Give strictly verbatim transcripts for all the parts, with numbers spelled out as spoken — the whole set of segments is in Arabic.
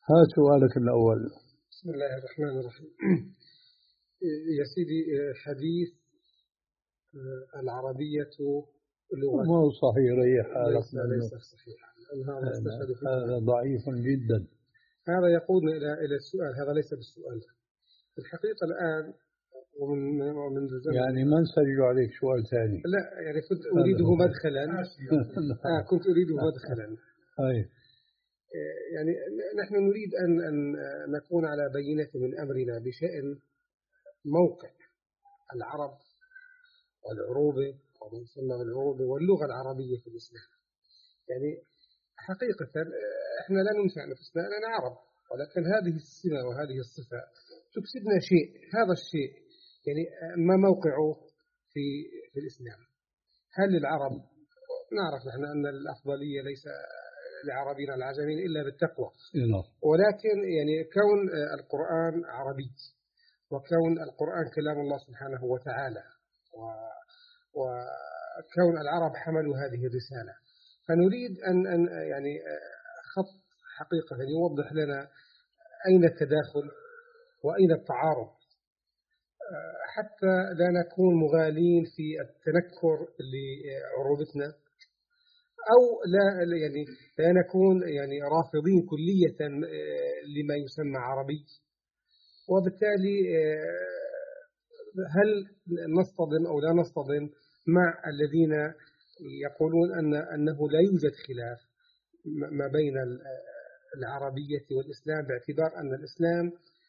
هذا سؤالك الأول. بسم الله الرحمن الرحيم. يا سيدي، حديث العربية لغة ما هو صحيح ريح حالك ليس ليس صحيحا، هذا استشهد فيه. هذا ضعيف جدا. هذا يقودنا إلى إلى السؤال، هذا ليس بالسؤال. الحقيقة الآن ومن منذ زمن يعني ما نسجل عليك سؤال ثاني. لا، يعني كنت أريده مدخلا. آه كنت أريده مدخلا. أي. يعني نحن نريد أن أن نكون على بينة من أمرنا بشأن موقع العرب والعروبة أو يسمى بالعروبة واللغة العربية في الإسلام. يعني حقيقة إحنا لا ننشأ نفسنا أننا عرب، ولكن هذه السمة وهذه الصفة تكسبنا شيء. هذا الشيء يعني ما موقعه في في الإسلام؟ هل للعرب، نعرف نحن أن الأفضلية ليس لعربنا العجمين إلا بالتقوى، ولكن يعني كون القرآن عربي وكون القرآن كلام الله سبحانه وتعالى وكون العرب حملوا هذه الرسالة، فنريد أن أن يعني خط حقيقة يوضح لنا أين التداخل وأين التعارض، حتى لا نكون مغالين في التنكر لعروبتنا، أو لا يعني لا نكون يعني رافضين كلية لما يسمى عربي. وبالتالي هل نصطدم أو لا نصطدم مع الذين يقولون أن أنه لا يوجد خلاف ما بين العربية والإسلام، باعتبار أن الإسلام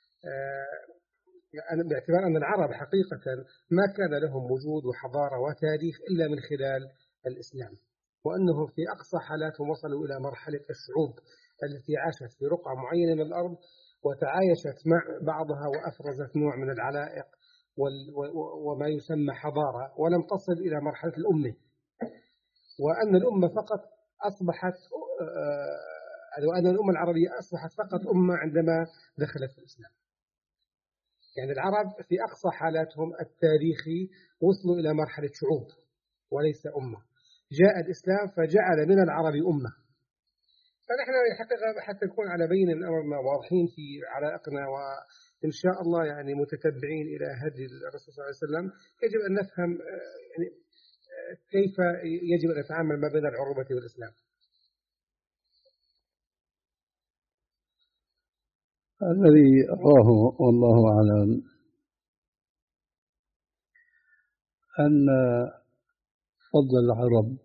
باعتبار أن العرب حقيقة ما كان لهم وجود وحضارة وتاريخ إلا من خلال الإسلام، وأنهم في أقصى حالاتهم وصلوا إلى مرحلة الشعوب التي عاشت في رقعة معينة من الأرض وتعايشت مع بعضها وأفرزت نوع من العلائق وما يسمى حضارة، ولم تصل إلى مرحلة الأمة، وأن الأمة فقط أصبحت وأن الأمة العربية أصبحت فقط أمة عندما دخلت في الإسلام. يعني العرب في أقصى حالاتهم التاريخي وصلوا إلى مرحلة شعوب وليس أمة. جاء الإسلام فجعل من العرب أمة. فنحن حقيقة حتى نكون على بين أمرنا واضحين في علائقنا، وإن شاء الله يعني متتبعين إلى هدي الرسول صلى الله عليه وسلم، يجب أن نفهم يعني كيف يجب أن نتعامل ما بين العروبة والإسلام. الذي أراه والله أعلم أن فضل العرب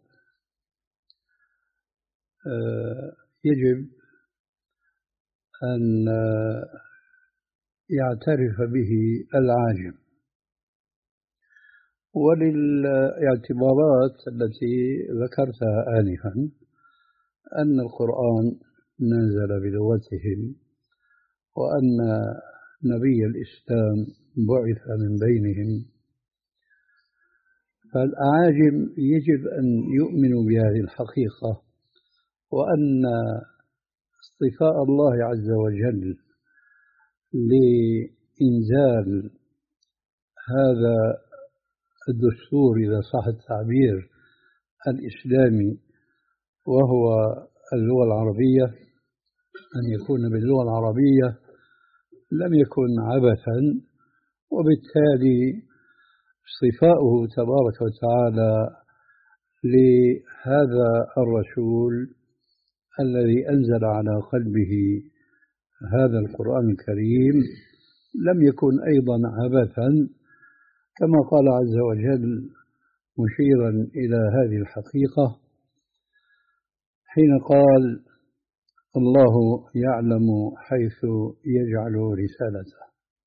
يجب أن يعترف به العاجم، وللاعتبارات التي ذكرتها آنفا أن القرآن نزل بلغتهم، وأن نبي الإسلام بعث من بينهم، فالأعاجم يجب أن يؤمنوا بهذه الحقيقة، وأن اصطفاء الله عز وجل لإنزال هذا الدستور إذا صح التعبير الإسلامي وهو اللغة العربية، أن يكون باللغة العربية لم يكن عبثا، وبالتالي اصطفاؤه تبارك وتعالى لهذا الرسول الذي أنزل على قلبه هذا القرآن الكريم لم يكن أيضا عبثا، كما قال عز وجل مشيرا إلى هذه الحقيقة حين قال الله يعلم حيث يجعل رسالته.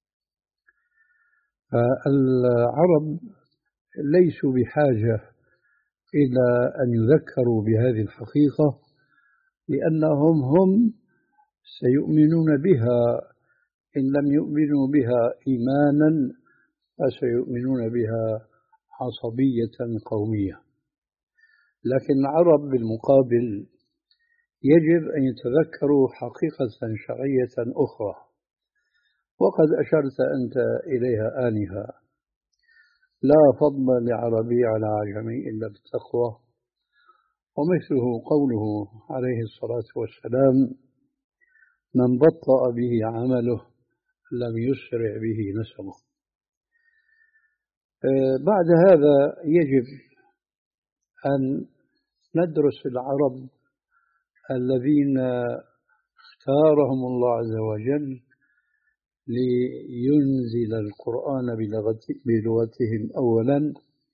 فالعرب ليسوا بحاجة إلى أن يذكروا بهذه الحقيقة، لأنهم هم سيؤمنون بها، إن لم يؤمنوا بها إيمانا فسيؤمنون بها عصبية قومية. لكن العرب بالمقابل يجب أن يتذكروا حقيقة شرعية أخرى، وقد أشرت أنت إليها آنفا: لا فضل لعربي على عجمي إلا بالتقوى. ومثله قوله عليه الصلاة والسلام: من بطأ به عمله لم يسرع به نسبه. بعد هذا يجب أن ندرس العرب الذين اختارهم الله عز وجل لينزل القرآن بلغتهم أولا،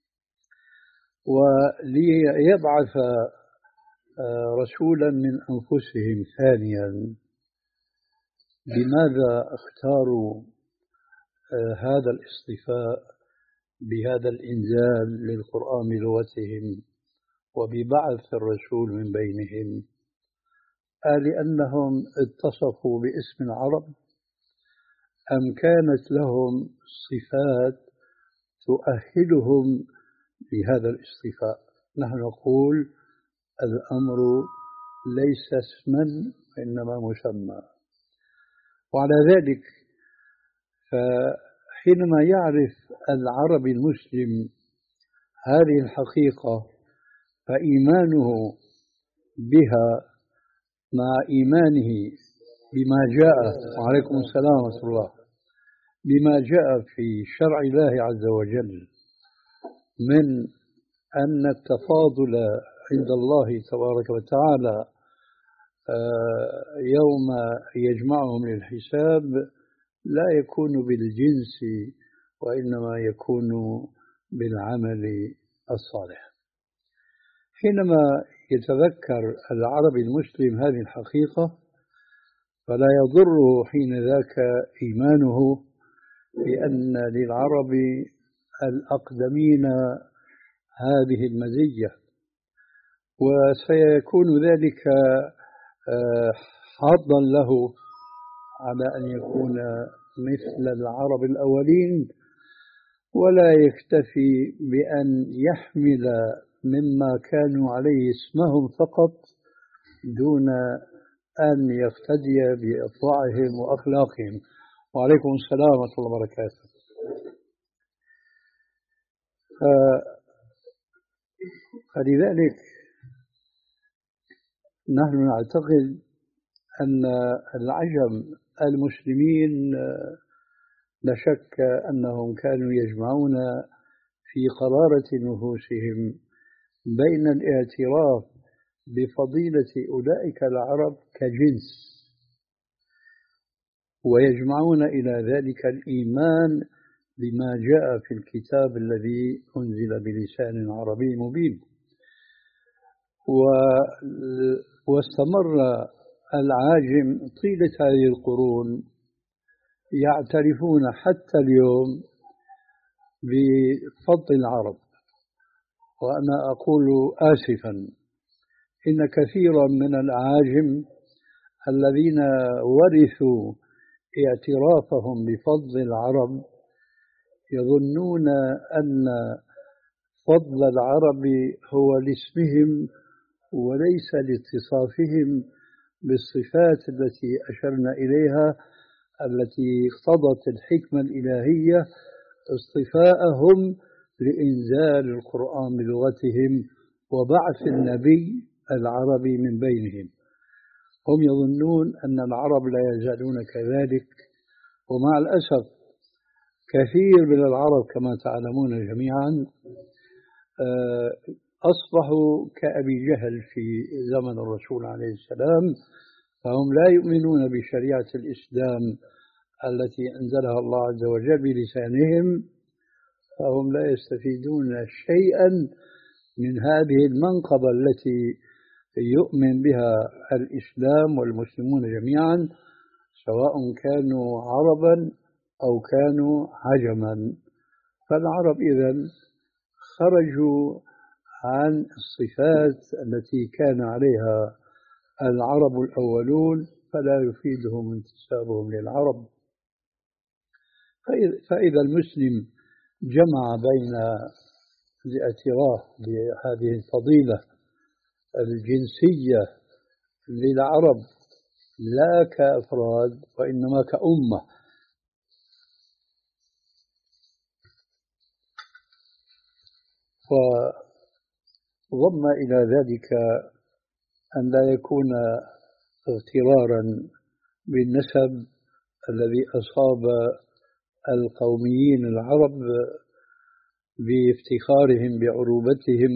وليبعث رسولا من أنفسهم ثانيا. لماذا اختاروا هذا الاصطفاء بهذا الإنزال للقرآن بلغتهم وببعث الرسول من بينهم؟ لأنهم اتصفوا باسم العرب أم كانت لهم صفات تؤهلهم لهذا الاصطفاء؟ نحن نقول الأمر ليس اسما وإنما مسمى. وعلى ذلك فحينما يعرف العربي المسلم هذه الحقيقة فإيمانه بها مع إيمانه بما جاء، وعليكم السلام ورحمة الله، بما جاء في شرع الله عز وجل من أن التفاضل عند الله تبارك وتعالى يوم يجمعهم للحساب لا يكون بالجنس وإنما يكون بالعمل الصالح. حينما يتذكر العربي المسلم هذه الحقيقة فلا يضره حين ذاك إيمانه بأن للعرب الأقدمين هذه المزية، وسيكون ذلك حظا له على أن يكون مثل العرب الأولين، ولا يكتفي بأن يحمل مما كانوا عليه اسمهم فقط دون أن يقتدي بإطلاعهم وأخلاقهم. وعليكم السلام ورحمة الله وبركاته. فلذلك نحن نعتقد أن العجم المسلمين لا شك أنهم كانوا يجمعون في قرارة نفوسهم بين الاعتراف بفضيلة أولئك العرب كجنس، ويجمعون إلى ذلك الإيمان بما جاء في الكتاب الذي أنزل بلسان عربي مبين. واستمر العاجم طيلة هذه القرون يعترفون حتى اليوم بفضل العرب. وأنا أقول آسفا إن كثيرا من الأعاجم الذين ورثوا اعترافهم بفضل العرب يظنون أن فضل العرب هو لاسمهم وليس لاتصافهم بالصفات التي أشرنا إليها التي اقتضت الحكمة الإلهية اصطفاءهم لإنزال القرآن بلغتهم وبعث النبي العربي من بينهم. هم يظنون أن العرب لا يزالون كذلك، ومع الأسف كثير من العرب كما تعلمون جميعا أصبحوا كأبي جهل في زمن الرسول عليه السلام، فهم لا يؤمنون بشريعة الإسلام التي أنزلها الله عز وجل بلسانهم، فهم لا يستفيدون شيئا من هذه المنقبة التي يؤمن بها الإسلام والمسلمون جميعا سواء كانوا عربا أو كانوا عجما. فالعرب إذن خرجوا عن الصفات التي كان عليها العرب الأولون، فلا يفيدهم انتسابهم للعرب. فإذا المسلم جمع بين الاعتراف بهذه الفضيلة الجنسية للعرب لا كأفراد وإنما كأمة، وضم إلى ذلك أن لا يكون اغترارا بالنسب الذي أصاب القوميين العرب بافتخارهم بعروبتهم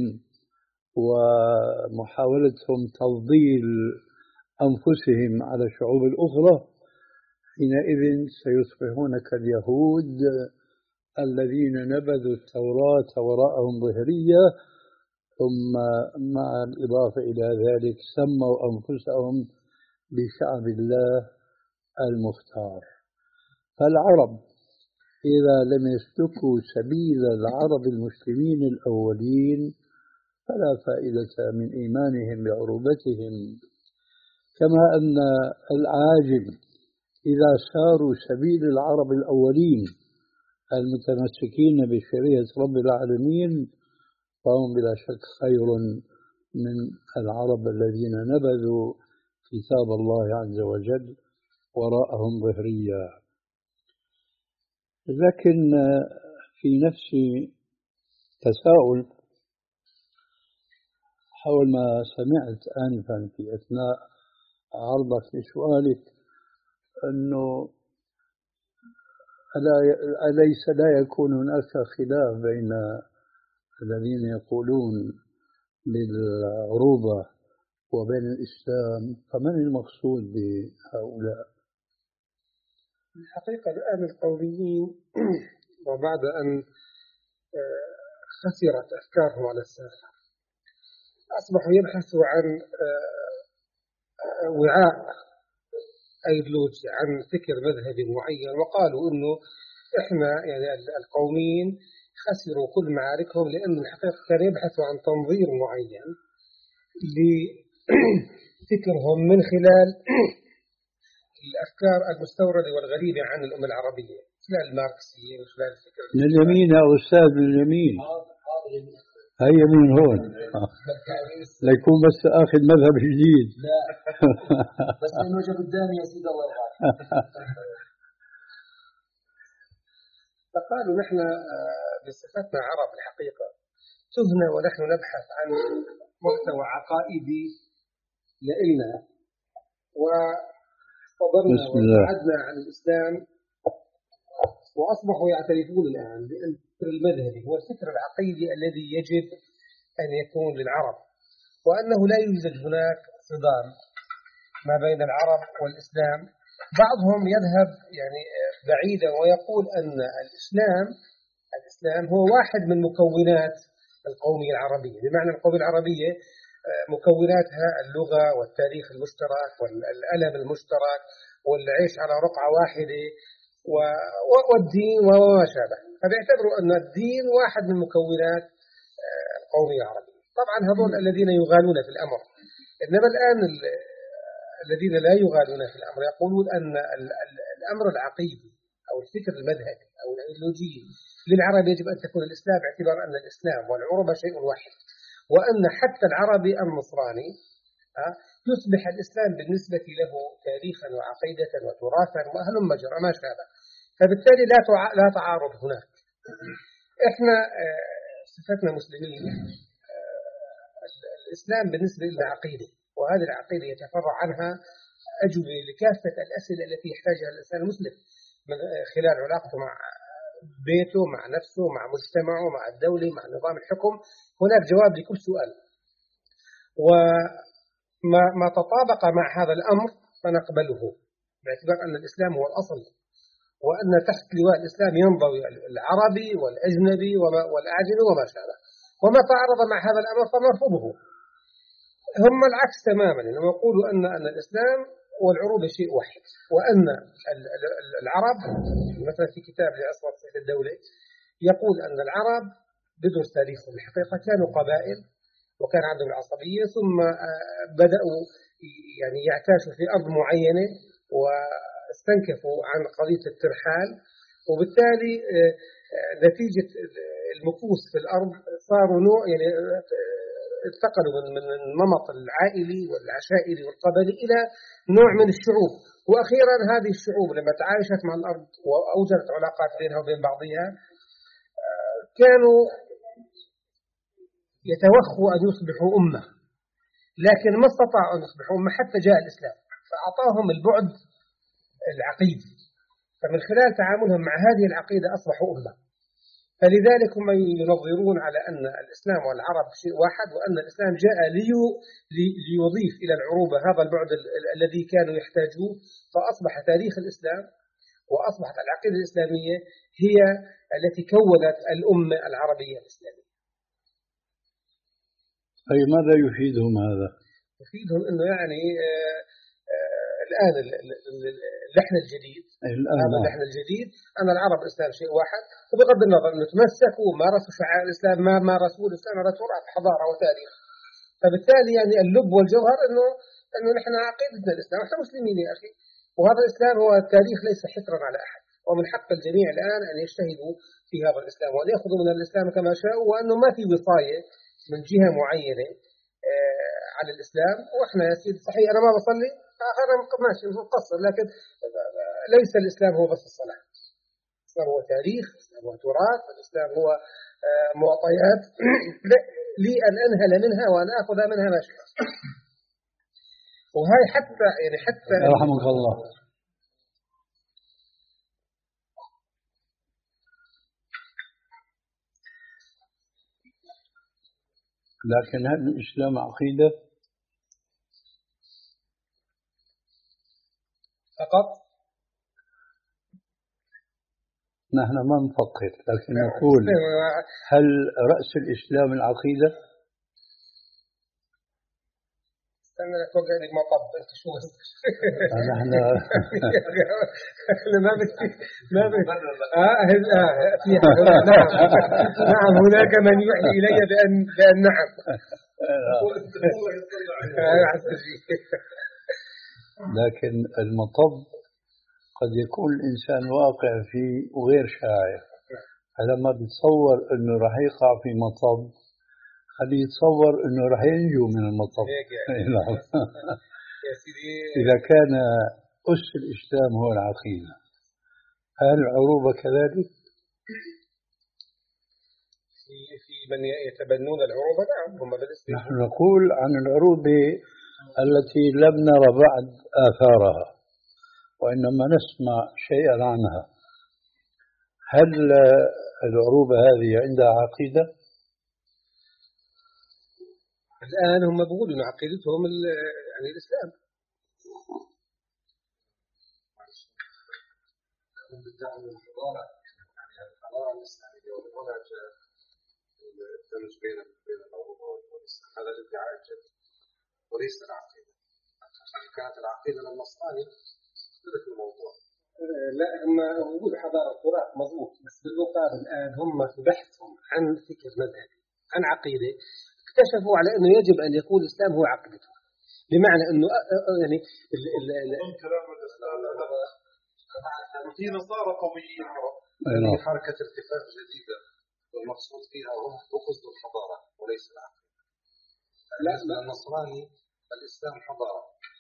ومحاولتهم تفضيل أنفسهم على الشعوب الأخرى، حينئذ سيصبحون كاليهود الذين نبذوا التوراة وراءهم ظهرية، ثم مع الإضافة إلى ذلك سموا أنفسهم بشعب الله المختار. فالعرب إذا لم يسلكوا سبيل العرب المسلمين الأولين فلا فائدة من إيمانهم بعروبتهم، كما أن العاجم إذا ساروا سبيل العرب الأولين المتمسكين بشريعة رب العالمين فهم بلا شك خير من العرب الذين نبذوا كتاب الله عز وجل وراءهم ظهريا. لكن في نفسي تساؤل حول ما سمعت آنفا في أثناء عرضك لسؤالك، أنه أليس لا يكون هناك خلاف بين الذين يقولون بالعروبة وبين الإسلام؟ فمن المقصود بهؤلاء؟ الحقيقة الآن القوميين وبعد أن خسرت أفكارهم على الساحة أصبحوا يبحثوا عن وعاء أيديولوجي، عن فكر مذهبي معين، وقالوا إنه إحنا يعني القوميين خسروا كل معاركهم لأن الحقيقة كانوا يبحثوا عن تنظير معين لفكرهم من خلال الأفكار المستوردة والغريبة عن الأمة العربية، خلال الماركسية وخلال الفكر من اليمين يا أستاذ، من اليمين. هي من هون ليكون بس آخذ مذهب جديد. لا بس إنه جا قدامي يا سيد الله يرحمه. فقالوا نحن بصفتنا عرب الحقيقة تهنا ونحن نبحث عن محتوى عقائدي لإلنا، وصدرنا وابتعدنا عن الإسلام، وأصبحوا يعترفون الآن بأن الفكر المذهبي هو الفكر العقيدي الذي يجب أن يكون للعرب، وأنه لا يوجد هناك صدام ما بين العرب والإسلام. بعضهم يذهب يعني بعيدا ويقول أن الإسلام الإسلام هو واحد من مكونات القومية العربية، بمعنى القومية العربية مكوناتها اللغة والتاريخ المشترك والألم المشترك والعيش على رقعة واحدة والدين وما شابه، فبيعتبروا أن الدين واحد من مكونات القومية العربية. طبعا هذول الذين يغالون في الأمر، إنما الآن الذين لا يغالون في الأمر يقولون أن الأمر العقيدي أو الفكر المذهبي أو الأيديولوجي للعرب يجب أن تكون الإسلام، باعتبار أن الإسلام والعروبة شيء واحد، وأن حتى العربي النصراني يصبح الإسلام بالنسبة له تاريخا وعقيدة وتراثا وأهل مجرى ما شابه، فبالتالي لا لا تعارض هناك. إحنا صفتنا مسلمين، الإسلام بالنسبة لنا عقيدة، وهذه العقيدة يتفرع عنها أجوبة لكافة الأسئلة التي يحتاجها الإنسان المسلم من خلال علاقته مع بيته، مع نفسه، مع مجتمعه، مع الدولة، مع نظام الحكم. هناك جواب لكل سؤال، وما ما تطابق مع هذا الأمر فنقبله باعتبار أن الإسلام هو الأصل، وأن تحت لواء الإسلام ينضوي العربي والأجنبي والأعجمي وما شابه، وما تعارض مع هذا الأمر فنرفضه. هم العكس تماما، لما يقولوا أن أن الإسلام والعروبة شيء واحد، وأن العرب مثلا في كتاب لعصمة صحة الدولة يقول أن العرب بدرس تاريخهم الحقيقة كانوا قبائل وكان عندهم العصبية، ثم بدأوا يعني يعتاشوا في أرض معينة واستنكفوا عن قضية الترحال، وبالتالي نتيجة المكوس في الأرض صاروا نوع يعني انتقلوا من النمط العائلي والعشائري والقبلي إلى نوع من الشعوب، وأخيرا هذه الشعوب لما تعايشت مع الأرض وأوجدت علاقات بينها وبين بعضها كانوا يتوخوا أن يصبحوا أمة، لكن ما استطاعوا أن يصبحوا أمة حتى جاء الإسلام فأعطاهم البعد العقيدي، فمن خلال تعاملهم مع هذه العقيدة أصبحوا أمة. فلذلك هم ينظرون على أن الإسلام والعرب شيء واحد، وأن الإسلام جاء ليضيف إلى العروبة هذا البعد الذي كانوا يحتاجوه. فأصبح تاريخ الإسلام وأصبحت العقيدة الإسلامية هي التي كونت الأمة العربية الإسلامية. أي ماذا يفيدهم هذا؟ يفيدهم أنه يعني آآ آآ الآن اللحن الجديد، هذا اللحن الجديد أن العرب الإسلام شيء واحد، وبغض النظر أنه تمسكوا ومارسوا شعائر الإسلام ما مارسوا الإسلام، هذا تراث حضارة وتاريخ. فبالتالي يعني اللب والجوهر أنه أنه نحن عقيدتنا الإسلام، نحن مسلمين يا أخي، وهذا الإسلام هو التاريخ ليس حكرا على أحد، ومن حق الجميع الآن أن يجتهدوا في هذا الإسلام وأن يأخذوا من الإسلام كما شاءوا، وأنه ما في وصاية من جهة معينة على الإسلام. وإحنا يا سيدي صحيح أنا ما بصلي، أنا ماشي مقصر، لكن ليس الإسلام هو بس الصلاة. الإسلام هو تاريخ، الإسلام هو تراث، الإسلام هو معطيات لي أن أنهل منها وأن أخذ منها ما شاء. وهي حتى يعني حتى رحمك الله. لكن هل الإسلام عقيدة فقط؟ نحن ما نفكر، لكن نقول هل رأس الإسلام العقيدة؟ استنى لا توقع لي مطب، انت شو نحن ما بدي ما بدي اه اه في نعم نعم هناك من يوحي الي بان بان نعم لكن المطب قد يكون الإنسان واقع فيه وغير شاعر. فلما بتصور أنه راح يقع في مطب خليه يتصور أنه راح ينجو من المطب. إذا كان أس الإسلام هو العقيدة، هل العروبة كذلك؟ في في من يتبنون العروبة؟ نعم هم بالنسبة. نحن نقول عن العروبة التي لم نرى بعد آثارها وإنما نسمع شيئا عنها. هل العروبة هذه عندها عقيدة؟ الآن هم بيقولوا إن عقيدتهم يعني الإسلام. هم بيدعوا الحضارة، يعني الحضارة الإسلامية والمنهج الدمج بين بين العروبة والإسلام، هذا الادعاء الجديد وليس العقيدة. إن كانت العقيدة للنصراني اختلف الموضوع. لا هم وجود حضارة تراث مضبوط، بس بالمقابل الآن هم في بحثهم عن فكر مذهبي عن عقيدة اكتشفوا على أنه يجب أن يكون الإسلام هو عقيدته، بمعنى أنه يعني كلام الإسلام في نصارى قوميين في حركة ارتفاع جديدة والمقصود فيها هم بقصد الحضارة وليس العقيدة. بالنسبة للنصراني الإسلام حضارة.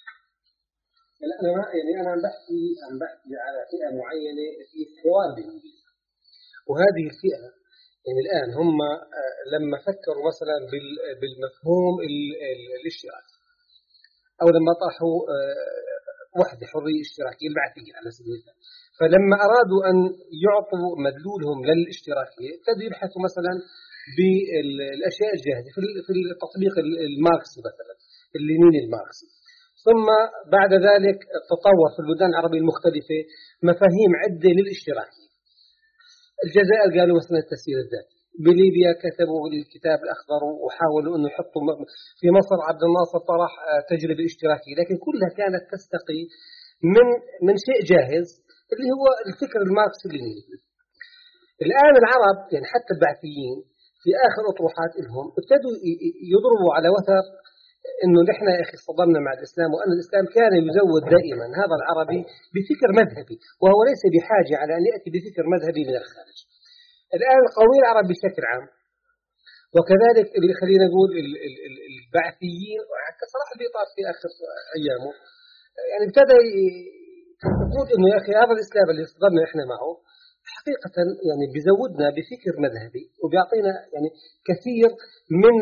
لا أنا يعني أنا عم بحكي عم بحكي على فئة معينة في حوار بينهم، وهذه الفئة يعني الآن هم لما فكروا مثلا بالمفهوم الاشتراكي، أو لما طرحوا وحدة حرية اشتراكية البعثية على سبيل المثال، فلما أرادوا أن يعطوا مدلولهم للاشتراكية ابتدوا يبحثوا مثلا بالأشياء الجاهزة في التطبيق الماركسي مثلا اللينيني الماركسي. ثم بعد ذلك تطور في البلدان العربية المختلفة مفاهيم عدة للاشتراكية. الجزائر قالوا مثلا التسيير الذاتي، بليبيا كتبوا الكتاب الأخضر وحاولوا أنه يحطوا، في مصر عبد الناصر طرح تجربة اشتراكية، لكن كلها كانت تستقي من من شيء جاهز اللي هو الفكر الماركسي اللينيني. الآن العرب يعني حتى البعثيين في آخر أطروحات لهم ابتدوا يضربوا على وتر إنه نحن يا أخي اصطدمنا مع الإسلام، وأن الإسلام كان يزود دائما هذا العربي بفكر مذهبي، وهو ليس بحاجة على أن يأتي بفكر مذهبي من الخارج. الآن القومية العرب بشكل عام، وكذلك اللي خلينا نقول البعثيين حتى صلاح البيطار في آخر أيامه يعني ابتدى يقول إنه يا أخي هذا الإسلام اللي اصطدمنا إحنا معه حقيقة يعني بيزودنا بفكر مذهبي وبيعطينا يعني كثير من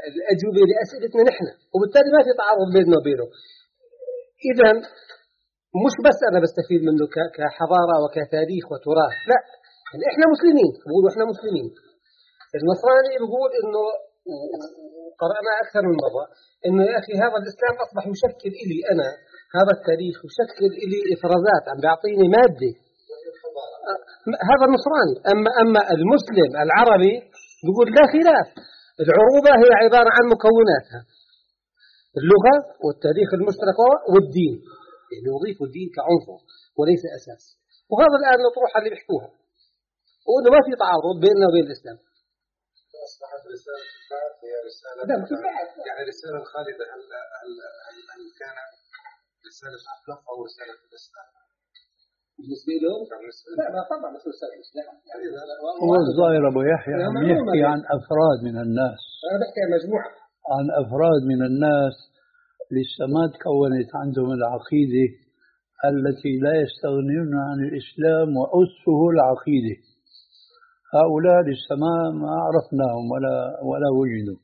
الأجوبة لأسئلتنا نحن، وبالتالي ما في تعارض بيننا وبينه. إذن مش بس أنا بستفيد منه كحضارة وكتاريخ وتراث، لا، يعني إحنا مسلمين، بقولوا إحنا مسلمين. النصراني بيقول إنه، قرأنا أكثر من مرة، إنه يا أخي هذا الإسلام أصبح يشكل إلي أنا، هذا التاريخ يشكل إلي إفرازات، عم بيعطيني مادة. هذا النصراني. أما أما المسلم العربي بيقول لا خلاف، العروبة هي عبارة عن مكوناتها اللغة والتاريخ المشترك والدين، يعني يضيف الدين كعنصر وليس أساس. وهذا الآن الأطروحة اللي بيحكوها، وإنه ما في تعارض بيننا وبين الإسلام. أصبحت رسالة البعث هي رسالة يعني رسالة خالدة. هل هل هل كان رسالة أخلاق أو رسالة الإسلام؟ بالنسبة لهم لا لا طبعا مش رسالة الإسلام. يعني هو الظاهر أبو يحيى عم يحكي عن أفراد من الناس. أنا بحكي عن مجموعة، عن أفراد من الناس لسه ما تكونت عندهم العقيدة التي لا يستغنون عن الإسلام وأسه العقيدة. هؤلاء لسه ما ما عرفناهم ولا ولا وجدوا.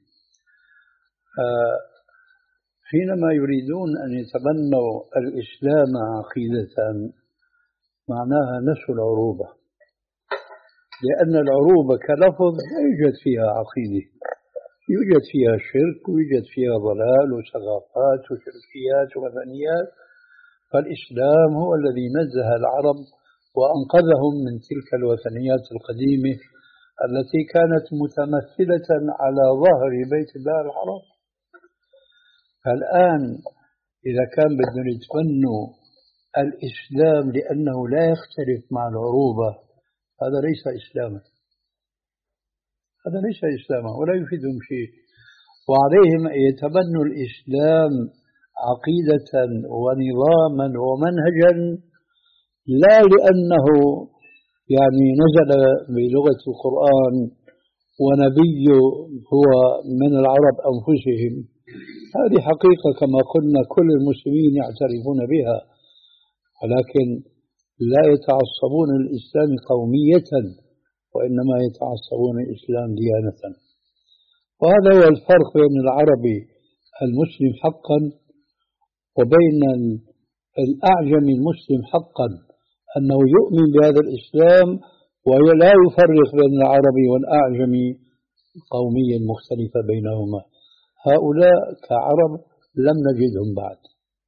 حينما يريدون أن يتبنوا الإسلام عقيدة معناها نسوا العروبة، لأن العروبة كلفظ لا يوجد فيها عقيدة، يوجد فيها شرك ويوجد فيها ضلال وثقافات وشركيات ووثنيات. فالإسلام هو الذي نزه العرب وأنقذهم من تلك الوثنيات القديمة التي كانت متمثلة على ظهر بيت الله الحرام. فالآن إذا كان بدهم يتبنوا الإسلام لأنه لا يختلف مع العروبة، هذا ليس إسلاما، هذا ليس إسلاما ولا يفيدهم شيء. وعليهم أن يتبنوا الإسلام عقيدة ونظاما ومنهجا، لا لأنه يعني نزل بلغة القرآن ونبي هو من العرب أنفسهم. هذه حقيقة كما قلنا كل المسلمين يعترفون بها، ولكن لا يتعصبون الإسلام قومية، وإنما يتعصبون الإسلام ديانة. وهذا هو الفرق بين العربي المسلم حقا وبين الأعجمي المسلم حقا، أنه يؤمن بهذا الإسلام ولا يفرق بين العربي والأعجمي قوميا مختلفة بينهما. هؤلاء كعرب لم نجدهم بعد.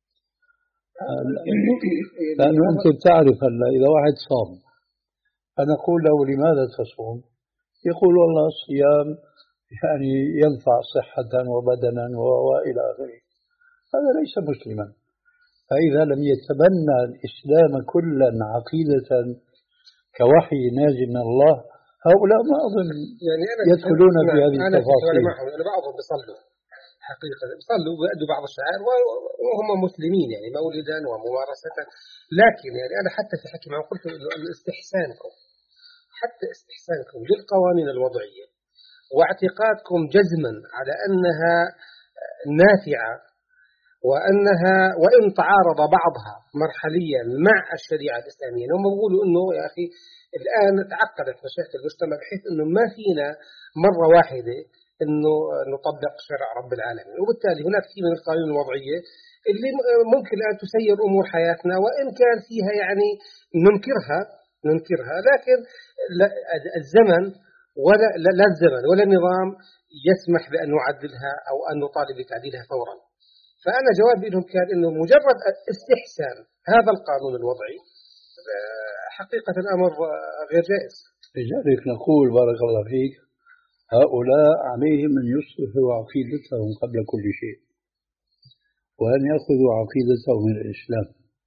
لأنه أنت بتعرف هلا إذا واحد صام فنقول له لماذا تصوم؟ يقول والله الصيام يعني ينفع صحة وبدنا وإلى آخره. هذا ليس مسلما. فإذا لم يتبنى الإسلام كلا عقيدة كوحي نازل من الله، هؤلاء ما أظن يعني أنا يدخلون في هذه أنا التفاصيل. أنا بعضهم بيصلوا حقيقة، بيصلوا ويؤدوا بعض الشعائر وهم مسلمين يعني مولدا وممارسة، لكن يعني أنا حتى في حكي معه قلت أن استحسانكم حتى استحسانكم للقوانين الوضعية واعتقادكم جزما على أنها نافعة وأنها وإن تعارض بعضها مرحليا مع الشريعة الإسلامية. هم بيقولوا أنه يا أخي الآن تعقدت مشاكل المجتمع بحيث أنه ما فينا مرة واحدة أنه نطبق شرع رب العالمين، وبالتالي هناك في من القوانين الوضعية اللي ممكن أن تسير أمور حياتنا، وإن كان فيها يعني ننكرها ننكرها لكن الزمن ولا لا الزمن ولا النظام يسمح بأن نعدلها أو أن نطالب بتعديلها فورا. فأنا جوابي لهم كان إنه مجرد استحسان هذا القانون الوضعي حقيقة الأمر غير جائز. لذلك نقول بارك الله فيك هؤلاء عليهم أن يصلحوا عقيدتهم قبل كل شيء، وأن يأخذوا عقيدتهم من الإسلام،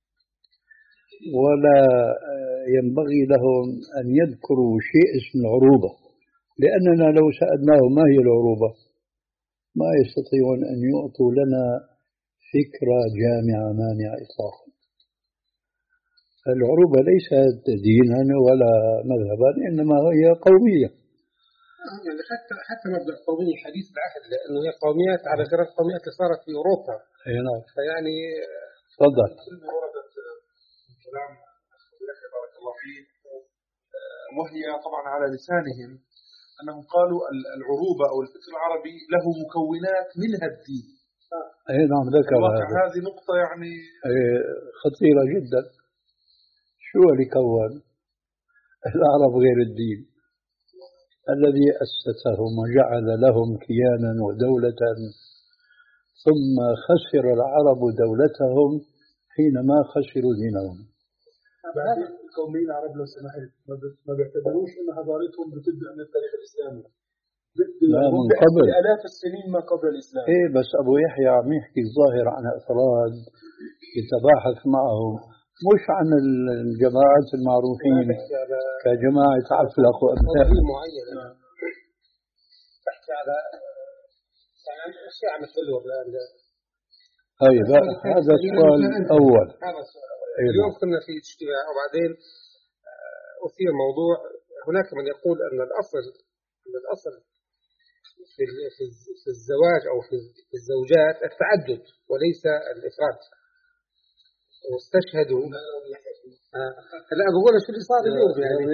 ولا ينبغي لهم أن يذكروا شيء اسم العروبة، لأننا لو سألناهم ما هي العروبة ما يستطيعون أن يعطوا لنا فكرة جامعة مانعة إطلاقا. العروبة ليست دينا ولا مذهبا، إنما هي قومية. يعني حتى حتى مبدأ القومية حديث العهد، لأنه هي قوميات على غير القوميات اللي صارت في أوروبا. أي نعم. فيعني تفضل. وردت من كلام بارك الله فيه، وهي طبعا على لسانهم أنهم قالوا العروبة أو الفكر العربي له مكونات منها الدين. أي نعم ذكر هذا. هذه نقطة يعني خطيرة جدا. شو اللي كون العرب غير الدين الذي أسسهم وجعل لهم كيانا ودولة، ثم خسر العرب دولتهم حينما خسروا دينهم. بعدين القوميين العرب لو سمحت ما بيعتبروش ان حضارتهم بتبدا من التاريخ الاسلامي، لا من قبل آلاف السنين ما قبل الاسلام. ايه بس ابو يحيى عم يحكي الظاهر عن افراد يتباحث معهم، مش عن الجماعات المعروفين كجماعة عفلق وأمثال معينة. بحكي على يعني أشياء عم تقولوا طيب هذا السؤال الأول. اليوم كنا في اجتماع وبعدين أثير موضوع، هناك من يقول أن الأصل أن الأصل في في الزواج أو في الزوجات التعدد وليس الإفراد، واستشهدوا آه. لا بقول شو اللي صار اليوم يعني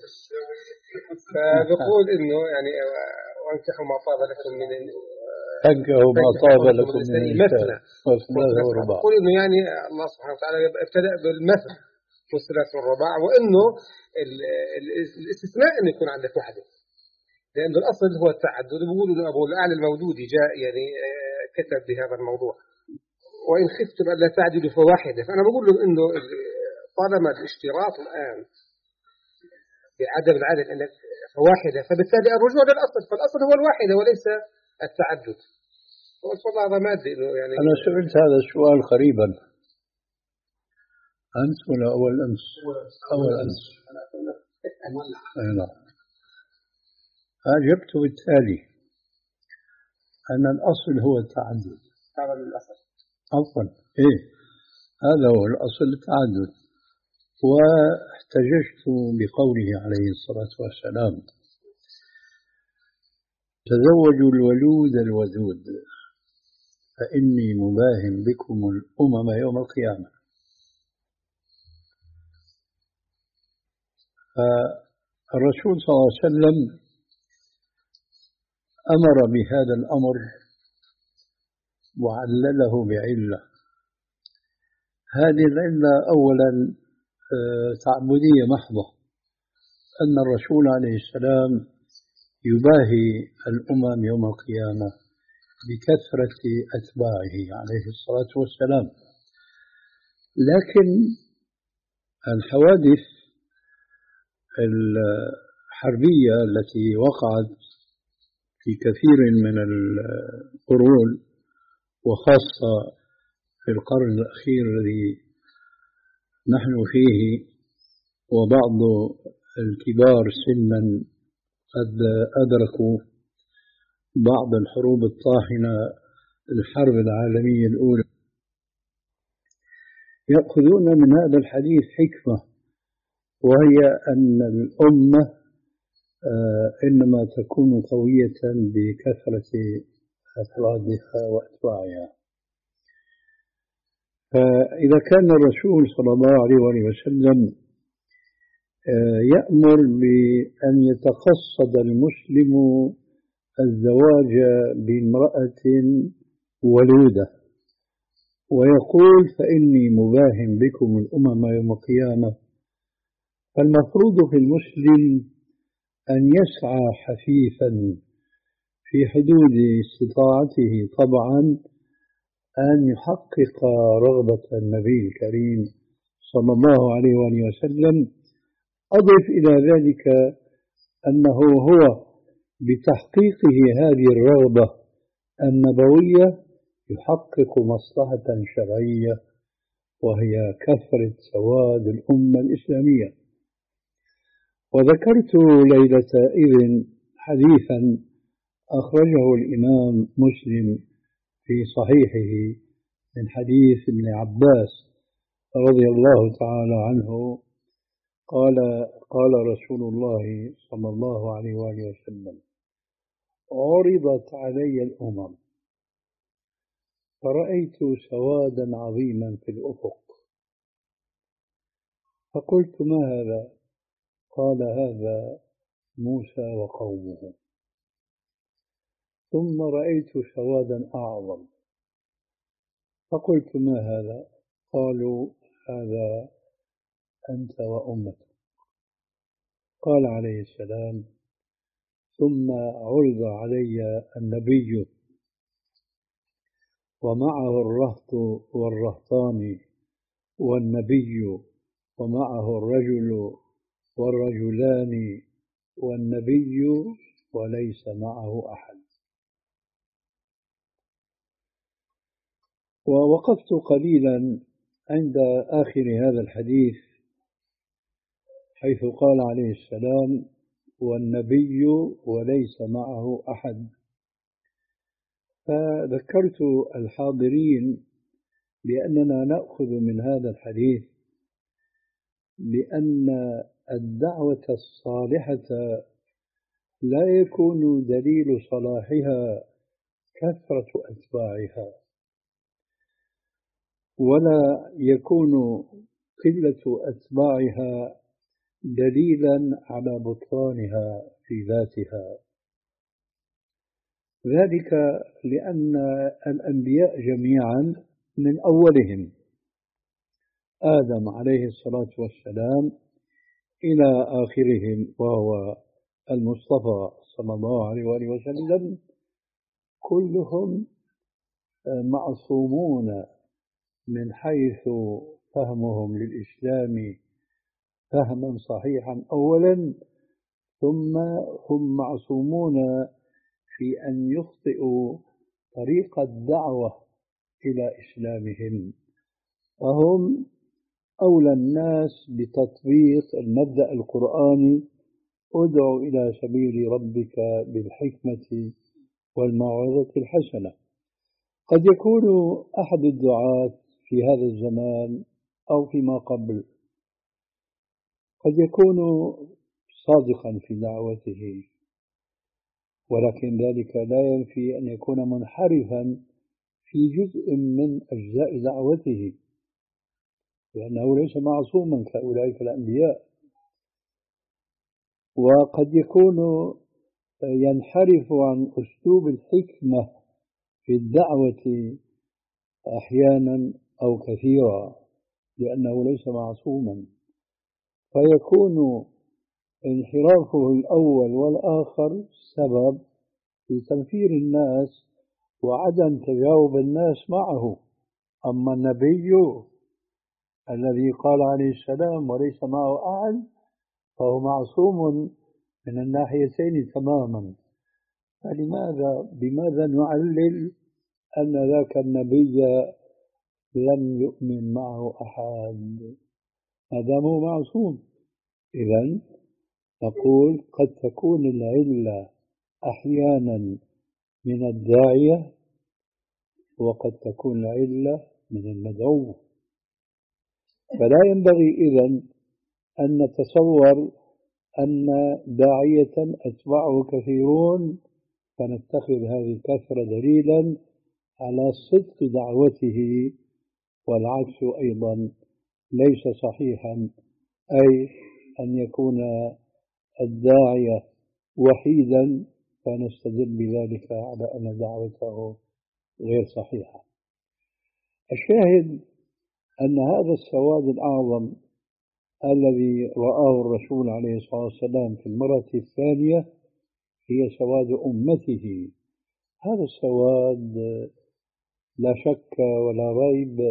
فبقول إنه يعني وانكحوا ما طاب لكم من انكحوا ما طاب لكم من مثنى وثلاث ورباع. بقول إنه يعني الله سبحانه وتعالى ابتدأ بالمثل والثلاث والرباع، وإنه الاستثناء إنه يكون عندك وحدة، لأن الأصل هو التعدد. بقولوا إنه أبو الأعلى المودودي جاء يعني كتب بهذا الموضوع، وإن خفتم ألا تعدلوا فواحدة. فأنا بقول له إنه طالما الاشتراط الآن بعدم العدد أنك فواحدة، فبالتالي الرجوع للأصل، فالأصل هو الواحدة وليس التعدد. والله هذا مادي إنه يعني أنا سئلت هذا السؤال قريبا، أمس ولا أول أمس؟ أول أمس. نعم. أجبت بالتالي أن الأصل هو التعدد. هذا الأصل. عفوا إيه هذا هو الأصل التعدد. واحتججت بقوله عليه الصلاة والسلام: تزوجوا الولود الودود فإني مباهم بكم الأمم يوم القيامة. فالرسول صلى الله عليه وسلم أمر بهذا الأمر وعلله بعلة. هذه العلة أولا تعبدية محضة، أن الرسول عليه السلام يباهي الأمم يوم القيامة بكثرة أتباعه عليه الصلاة والسلام. لكن الحوادث الحربية التي وقعت في كثير من القرون، وخاصة في القرن الأخير الذي نحن فيه، وبعض الكبار سنا قد أدركوا بعض الحروب الطاحنة، الحرب العالمية الأولى، يأخذون من هذا الحديث حكمة، وهي أن الأمة إنما تكون قوية بكثرة أفرادها وأتباعها. فإذا كان الرسول صلى الله عليه وسلم يأمر بأن يتقصد المسلم الزواج بامرأة ولودة، ويقول فإني مباهم بكم الأمم يوم القيامة، فالمفروض في المسلم أن يسعى حثيثا في حدود استطاعته طبعا أن يحقق رغبة النبي الكريم صلى الله عليه وآله وسلم. أضف إلى ذلك أنه هو بتحقيقه هذه الرغبة النبوية يحقق مصلحة شرعية، وهي كثرة سواد الأمة الإسلامية. وذكرت ليلة إذن حديثا أخرجه الإمام مسلم في صحيحه من حديث ابن عباس رضي الله تعالى عنه قال: قال رسول الله صلى الله عليه وآله وسلم: عرضت علي الأمم فرأيت سوادا عظيما في الأفق، فقلت: ما هذا؟ قال: هذا موسى وقومه. ثم رأيت سوادا أعظم، فقلت ما هذا؟ قالوا هذا أنت وأمتك. قال عليه السلام: ثم عرض علي النبي ومعه الرهط والرهطان، والنبي ومعه الرجل والرجلان، والنبي وليس معه أحد. ووقفت قليلا عند آخر هذا الحديث حيث قال عليه السلام: والنبي وليس معه أحد. فذكرت الحاضرين بأننا نأخذ من هذا الحديث بأن الدعوة الصالحة لا يكون دليل صلاحها كثرة أتباعها، ولا يكون قلة أتباعها دليلا على بطلانها في ذاتها. ذلك لأن الأنبياء جميعا من أولهم آدم عليه الصلاة والسلام إلى آخرهم وهو المصطفى صلى الله عليه وآله وسلم كلهم معصومون من حيث فهمهم للإسلام فهما صحيحا أولا، ثم هم معصومون في أن يخطئوا طريق الدعوة إلى إسلامهم، فهم أولى الناس بتطبيق المبدأ القرآني: ادع إلى سبيل ربك بالحكمة والموعظة الحسنة. قد يكون أحد الدعاة في هذا الزمان أو فيما قبل قد يكون صادقا في دعوته، ولكن ذلك لا ينفي أن يكون منحرفا في جزء من أجزاء دعوته، لأنه ليس معصوما كأولئك الأنبياء. وقد يكون ينحرف عن أسلوب الحكمة في الدعوة أحيانا أو كثيرا، لأنه ليس معصوما، فيكون انحرافه الأول والآخر سبب في تنفير الناس وعدم تجاوب الناس معه. أما النبي الذي قال عليه السلام وليس معه أحد فهو معصوم من الناحيتين تماما. فلماذا بماذا نعلل أن ذاك النبي لم يؤمن معه أحد ما دامه معصوم؟ إذن نقول قد تكون العلة أحيانا من الداعية، وقد تكون العلة من المدعو. فلا ينبغي إذن أن نتصور أن داعية أتباعه كثيرون فنتخذ هذه الكثرة دليلا على صدق دعوته، والعكس أيضا ليس صحيحا، أي أن يكون الداعية وحيدا فنستدل بذلك على أن دعوته غير صحيحة. الشاهد أن هذا السواد الأعظم الذي رآه الرسول عليه الصلاة والسلام في المرة الثانية هي سواد أمته. هذا السواد لا شك ولا ريب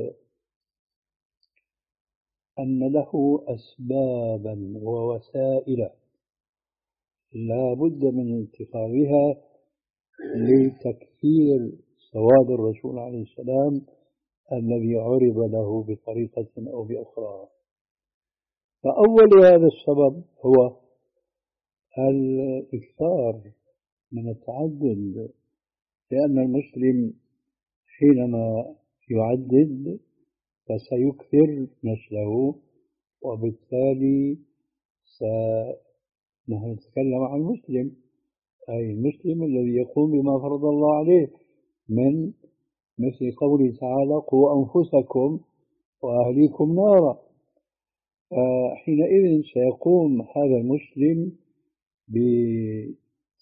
أن له أسبابا ووسائل لا بد من اتخاذها لتكثير سواد الرسول عليه السلام الذي عرض له بطريقة أو بأخرى. فأول هذا السبب هو الإكثار من التعدد، لأن المسلم حينما يعدد فسيكثر نسله، وبالتالي نحن نتكلم عن المسلم، أي المسلم الذي يقوم بما فرض الله عليه، من مثل قوله تعالى: قوا أنفسكم وأهليكم نارا. حينئذ سيقوم هذا المسلم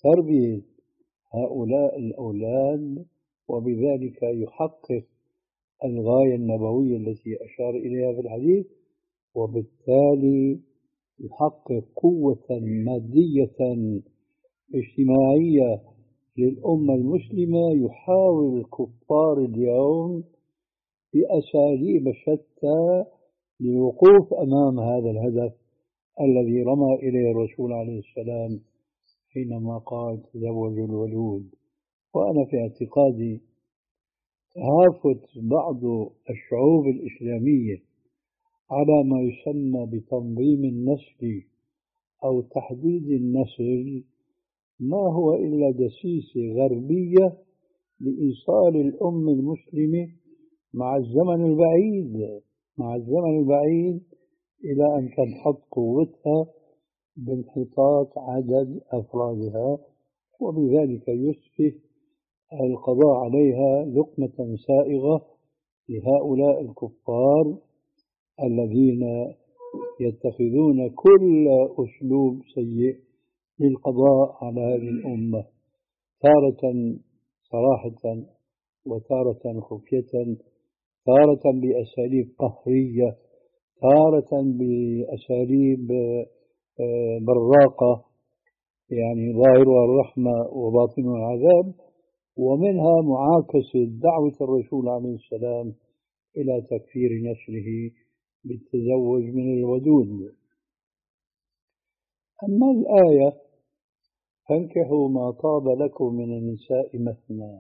بتربية هؤلاء الأولاد، وبذلك يحقق الغاية النبوية التي أشار إليها في الحديث، وبالتالي يحقق قوة مادية اجتماعية للأمة المسلمة. يحاول الكفار اليوم بأساليب شتى للوقوف أمام هذا الهدف الذي رمى إليه الرسول عليه السلام حينما قال تزوجوا الولود. وأنا في اعتقادي تهافت بعض الشعوب الإسلامية على ما يسمى بتنظيم النسل أو تحديد النسل ما هو إلا دسيسة غربية لإيصال الأمة المسلمة مع الزمن البعيد مع الزمن البعيد إلى أن تنحط قوتها بانحطاط عدد أفرادها، وبذلك يسفه القضاء عليها لقمة سائغة لهؤلاء الكفار الذين يتخذون كل أسلوب سيء للقضاء على هذه الأمة، تارة صراحة وتارة خفية، تارة بأساليب قهرية، تارة بأساليب براقة يعني ظاهرها الرحمة وباطنها العذاب، ومنها معاكسة دعوة الرسول عليه السلام إلى تكفير نسله بالتزوج من الودود. أما الآية فانكحوا ما طاب لكم من النساء مثنى،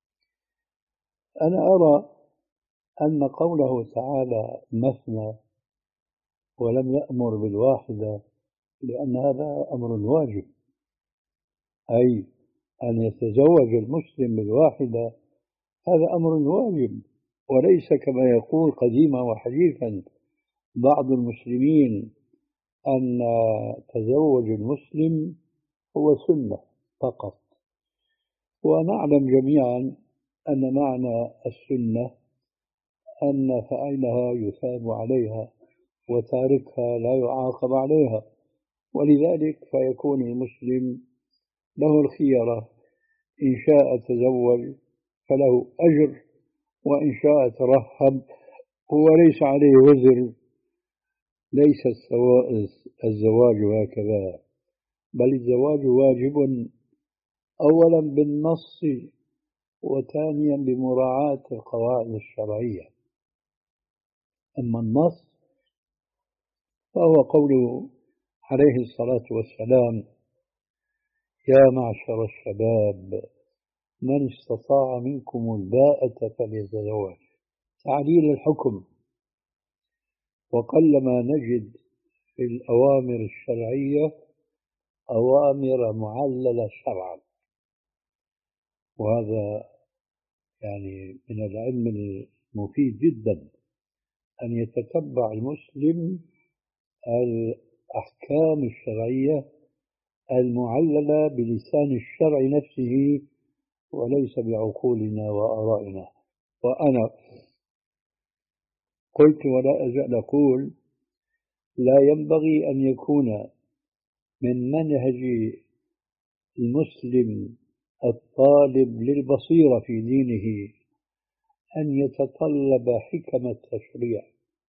أنا أرى أن قوله تعالى مثنى ولم يأمر بالواحدة لأن هذا أمر واجب، أي أن يتزوج المسلم بالواحدة هذا أمر واجب، وليس كما يقول قديما وحديثا بعض المسلمين أن تزوج المسلم هو سنة فقط. ونعلم جميعا أن معنى السنة أن فاعلها يثاب عليها وتاركها لا يعاقب عليها، ولذلك فيكون المسلم له الخيرة، إن شاء تزوج فله أجر، وإن شاء ترهب وليس عليه وزر. ليس الزواج هكذا، بل الزواج واجب أولا بالنص، وثانيا بمراعاة القواعد الشرعية. أما النص فهو قوله عليه الصلاة والسلام يا معشر الشباب من استطاع منكم الباءة فليتزوج، تعليل الحكم. وقلما نجد في الأوامر الشرعية أوامر معللة شرعا، وهذا يعني من العلم المفيد جدا أن يتتبع المسلم الأحكام الشرعية المعللة بلسان الشرع نفسه وليس بعقولنا وآرائنا. وأنا قلت ولا أزال أقول لا ينبغي أن يكون من منهج المسلم الطالب للبصيرة في دينه أن يتطلب حكم التشريع،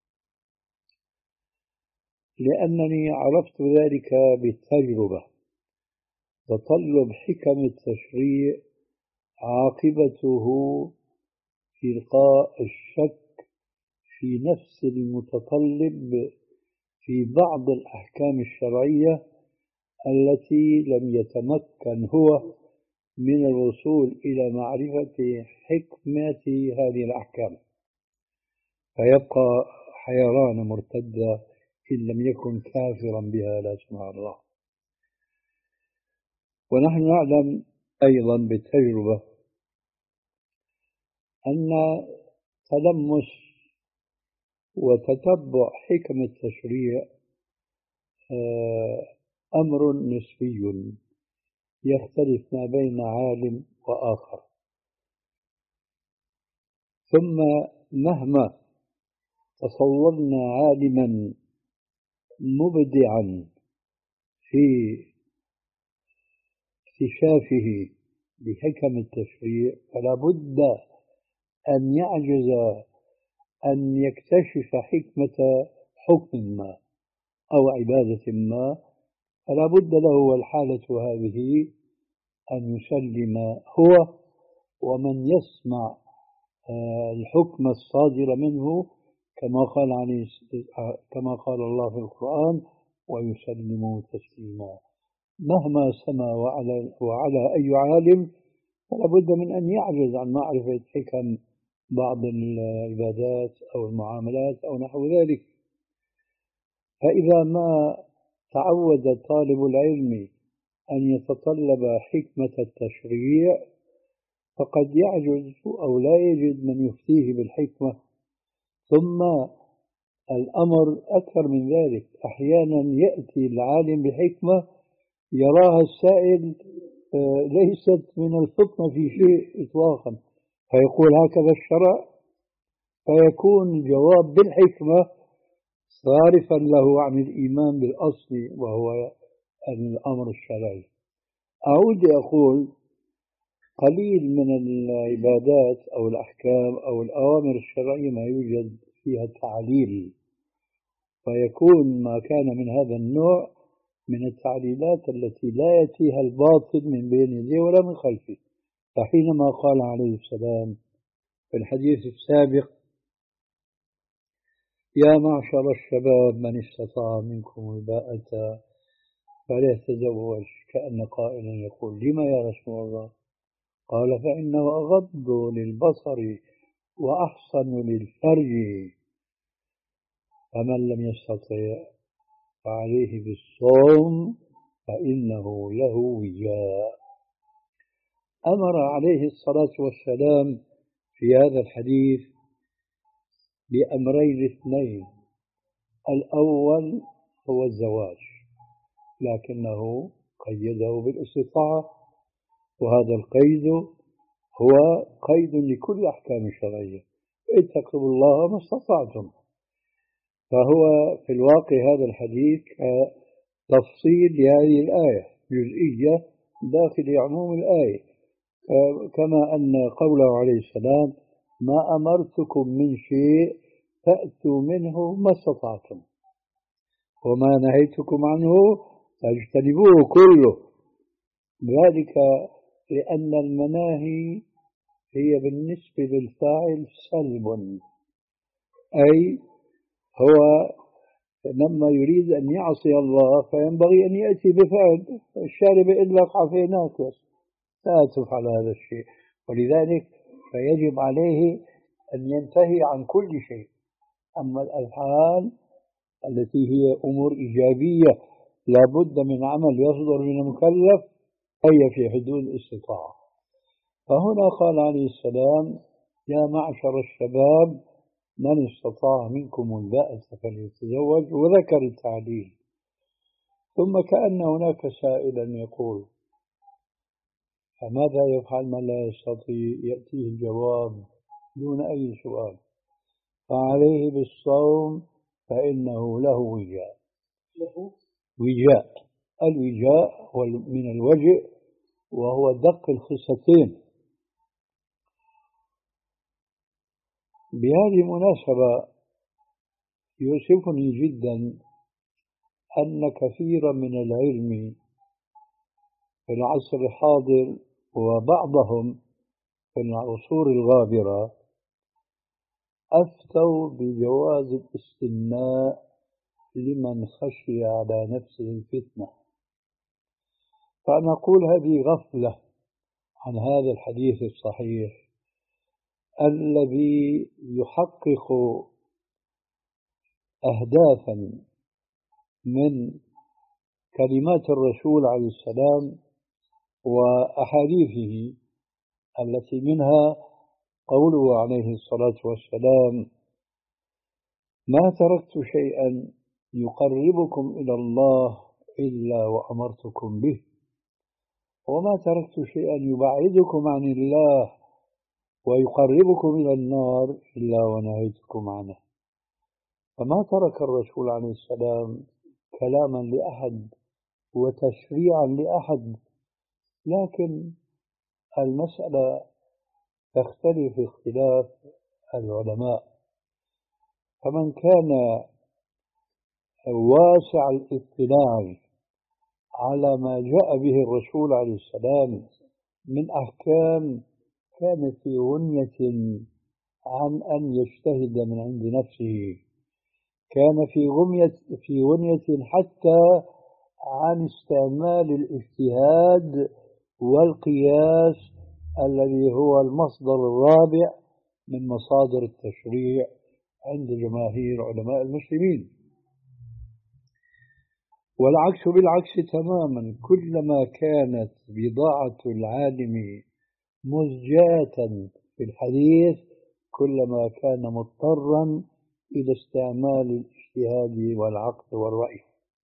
لأنني عرفت ذلك بالتجربة. تطلب حكم التشريع عاقبته في إلقاء الشك في نفس المتطلب في بعض الأحكام الشرعية التي لم يتمكن هو من الوصول إلى معرفة حكمة هذه الأحكام، فيبقى حيران مرتدة إن لم يكن كافرا بها لا سمح الله. ونحن نعلم أيضا بالتجربة أن تلمس وتتبع حكم التشريع أمر نسبي يختلف ما بين عالم وآخر. ثم مهما تصورنا عالما مبدعا في اكتشافه بحكم التشريع فلا بد أن يعجز أن يكتشف حكمة حكم ما أو عبادة ما، فلا بد له والحالة هذه أن يسلم هو ومن يسمع الحكم الصادر منه كما قال عليه كما قال الله في القرآن: ويسلموا تسليما. مهما سمع وعلى, وعلى أي عالم، فلا بد من أن يعجز عن معرفة حكم بعض العبادات أو المعاملات أو نحو ذلك. فإذا ما تعود طالب العلم أن يتطلب حكمة التشريع، فقد يعجز أو لا يجد من يفتيه بالحكمة. ثم الأمر أكثر من ذلك، أحيانا يأتي العالم بحكمة يراها السائل ليست من الفطنة في شيء إطلاقا، فيقول هكذا الشرع، فيكون الجواب بالحكمة صارفا له عن الإيمان بالأصل وهو الأمر الشرعي. أعود أقول قليل من العبادات أو الأحكام أو الأوامر الشرعية ما يوجد فيها تعليل، فيكون ما كان من هذا النوع من التعليلات التي لا يأتيها الباطل من بين يديه ولا من خلفه. فحينما قال عليه السلام في الحديث السابق: يا معشر الشباب من استطاع منكم الباءة فليتزوج، كأن قائلا يقول: لما يا رسول الله؟ قال: فإنه أغض للبصر وأحصن للفرج، فمن لم يستطع فعليه بالصوم فإنه له وجاء. أمر عليه الصلاة والسلام في هذا الحديث بأمرين اثنين: الأول هو الزواج، لكنه قيده بالاستطاعة، وهذا القيد هو قيد لكل أحكام الشرعية: اتقوا الله ما استطعتم. فهو في الواقع هذا الحديث تفصيل لهذه الآية، جزئية داخل عموم الآية، كما أن قوله عليه السلام: ما أمرتكم من شيء فأتوا منه ما استطعتم، وما نهيتكم عنه فاجتنبوه كله. ذلك لأن المناهي هي بالنسبة للفاعل سلب، أي هو لما يريد أن يعصي الله فينبغي أن يأتي بفعل. الشارب يقول لك عفيناك، لا تفعل هذا الشيء، ولذلك فيجب عليه أن ينتهي عن كل شيء. أما الأفعال التي هي أمور إيجابية لا بد من عمل يصدر من المكلف، هي في حدود الاستطاعة. فهنا قال عليه السلام: يا معشر الشباب من استطاع منكم الباءة فليتزوج، وذكر التعليل. ثم كأن هناك سائلا يقول: فماذا يفعل من لا يستطيع؟ يأتيه الجواب دون أي سؤال: فعليه بالصوم فإنه له وجاء. وجاء، الوجاء هو من الوجه، وهو دق الخصتين. بهذه المناسبة يؤسفني جدا أن كثيرا من العلم في العصر الحاضر وبعضهم في العصور الغابرة أفتوا بجواز الاستمناء لمن خشي على نفسه الفتنة. فأنا أقول هذه غفلة عن هذا الحديث الصحيح الذي يحقق أهدافا من كلمات الرسول عليه السلام وأحاديثه، التي منها قوله عليه الصلاة والسلام: ما تركت شيئا يقربكم إلى الله إلا وأمرتكم به، وما تركت شيئا يبعدكم عن الله ويقربكم إلى النار إلا ونهيتكم عنه. فما ترك الرسول عليه السلام كلاما لأحد وتشريعا لأحد، لكن المسألة تختلف اختلاف العلماء. فمن كان واسع الاطلاع على ما جاء به الرسول عليه السلام من أحكام كان في غنية عن أن يجتهد من عند نفسه، كان في غنية في غنية حتى عن استعمال الاجتهاد والقياس الذي هو المصدر الرابع من مصادر التشريع عند جماهير علماء المسلمين. والعكس بالعكس تماما، كلما كانت بضاعة العالم مزجاة في الحديث كلما كان مضطرا إلى استعمال الاجتهاد والعقل والرأي.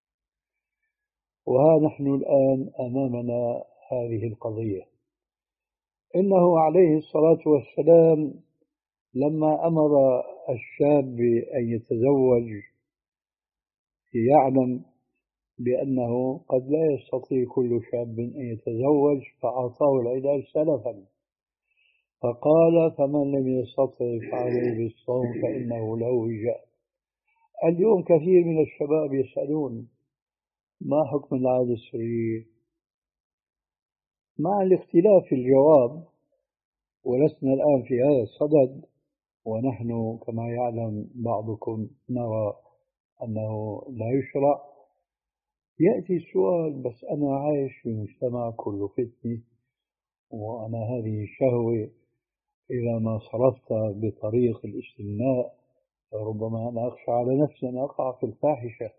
وها نحن الآن أمامنا هذه القضية. إنه عليه الصلاة والسلام لما أمر الشاب أن يتزوج يعلم بأنه قد لا يستطيع كل شاب أن يتزوج، فأعطاه العلاج سلفا، فقال فمن لم يستطع فعليه بالصوم فإنه له وجاء. اليوم كثير من الشباب يسألون ما حكم العادة السرية؟ مع الاختلاف في الجواب، ولسنا الآن في هذا الصدد، ونحن كما يعلم بعضكم نرى أنه لا يشرع. يأتي السؤال بس أنا عايش في مجتمع كله فتنة، وأنا هذه شهوة إذا ما صرفت بطريق الاستمناء ربما أنا أخشى على نفسي أن أقع في الفاحشة.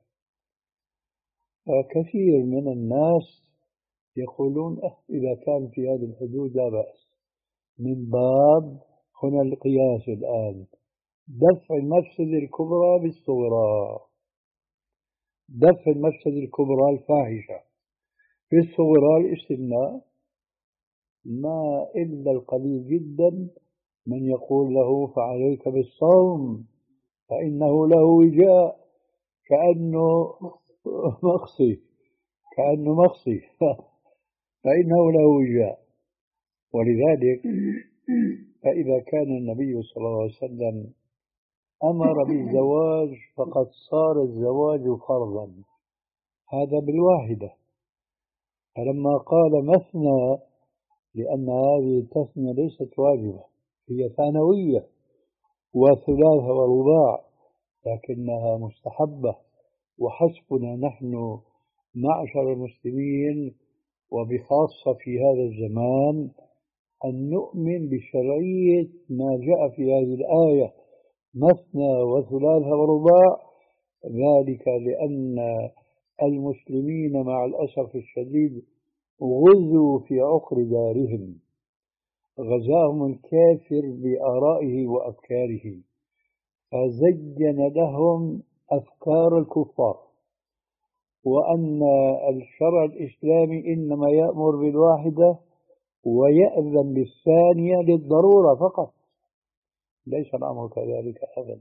كثير من الناس يقولون أه إذا كان في هذه الحدود لا بأس، من باب هنا القياس الآن دفع المفسدة الكبرى بالصغرى، دفع المفسدة الكبرى الفاحشة بالصغرى الاستمناء. ما إلا القليل جدا من يقول له فعليك بالصوم فإنه له وجاء، كأنه مخصي كأنه مخصي فإنه له وجاء. ولذلك فإذا كان النبي صلى الله عليه وسلم أمر بالزواج فقد صار الزواج فرضا، هذا بالواحدة. فلما قال مثنى لأن هذه التثنية ليست واجبة، هي ثانوية، وثلاث ورباع لكنها مستحبة. وحسبنا نحن معشر المسلمين وبخاصة في هذا الزمان أن نؤمن بشرعية ما جاء في هذه الآية مثنى وثلاث ورباع، ذلك لأن المسلمين مع الأسف الشديد غزوا في عقر دارهم، غزاهم الكافر بآرائه وأفكاره، فزين لهم أفكار الكفار، وأن الشرع الإسلامي إنما يأمر بالواحدة ويأذن بالثانية للضرورة فقط، ليس الأمر كذلك أبدا.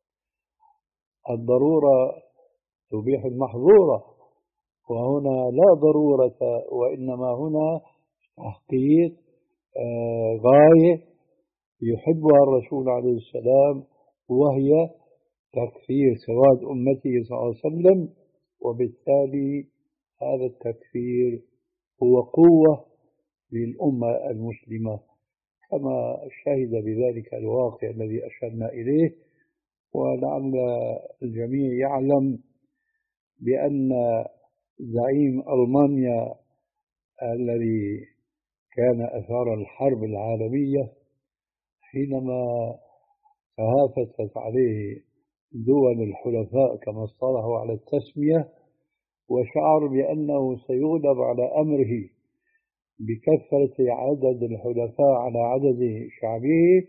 الضرورة تبيح المحظورة، وهنا لا ضرورة، وإنما هنا تحقيق آه غاية يحبها الرسول عليه السلام، وهي تكفير سواد أمته صلى الله عليه وسلم. وبالتالي هذا التكفير هو قوة للأمة المسلمة كما شهد بذلك الواقع الذي أشرنا إليه. ولعل الجميع يعلم بأن زعيم ألمانيا الذي كان أثار الحرب العالمية حينما تهافتت عليه دول الحلفاء كما اصطلحوا على التسمية، وشعر بأنه سيغلب على أمره بكثرة عدد الحلفاء على عدد شعبه،